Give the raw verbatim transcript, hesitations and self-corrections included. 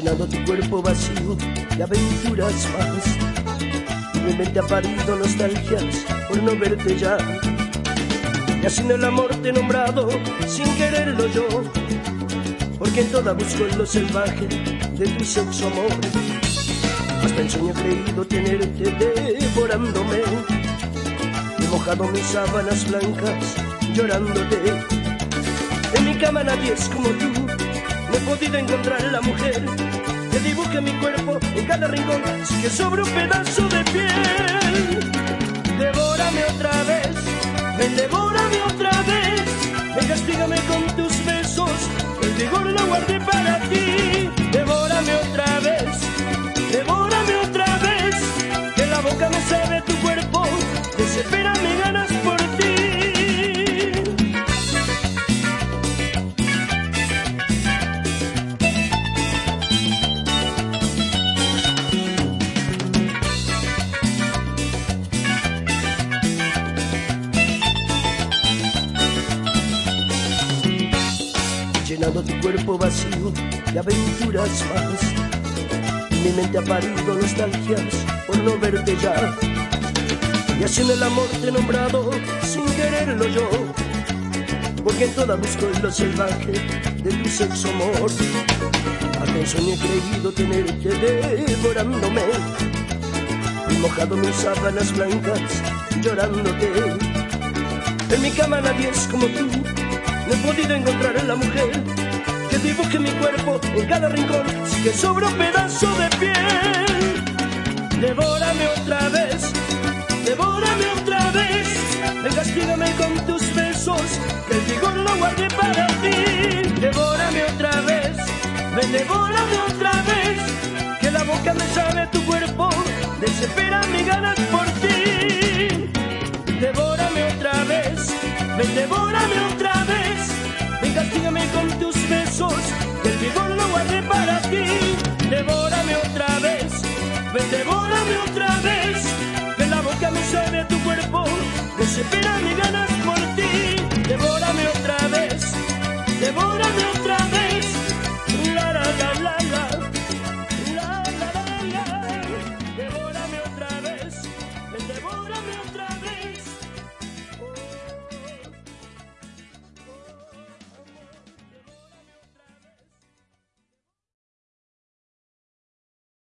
llenando tu cuerpo vacío de aventuras más. Mi mente ha parido nostalgias por no verte ya, y así en el amor te he nombrado sin quererlo yo, porque en toda busco en lo salvaje de tu sexo amor. Hasta en sueño he creído tenerte devorándome, he mojado mis sábanas blancas llorándote. En mi cama nadie es como tú, no he podido encontrar la mujer que dibuje mi cuerpo en cada rincón, así que sobre un pedazo de piel. Devórame otra vez, ven, devórame otra vez, ven, castígame con tus besos, el vigor lo guardé para ti. Devórame otra vez, devórame otra vez, que la boca me sabe tu cuerpo, desespera mis ganas por ti. Llenando tu cuerpo vacío de aventuras más, mi mente ha parido nostalgias por no verte ya, y así en el amor te he nombrado sin quererlo yo, porque en toda busco en lo salvaje de tu sexo amor. Hasta en sueño he creído tenerte devorándome, y mojado mis sábanas blancas llorándote. En mi cama nadie es como tú, no he podido encontrar a la mujer que dibuje mi cuerpo en cada rincón, así que sobra un pedazo de piel. Devórame otra vez, devórame otra vez, ven, castígame con tus besos, que el vigor lo guardé para ti. Devórame otra vez, ven, devórame otra vez, que la boca me sabe tu cuerpo, desespera mis ganas por ti. Devórame otra vez, ven, devórame otra vez, ven, castígame con tus besos, que el vigor lo guardé para ti. Devórame otra vez, ven, devórame otra vez, que la boca me sabe tu cuerpo, desespera mi ganas.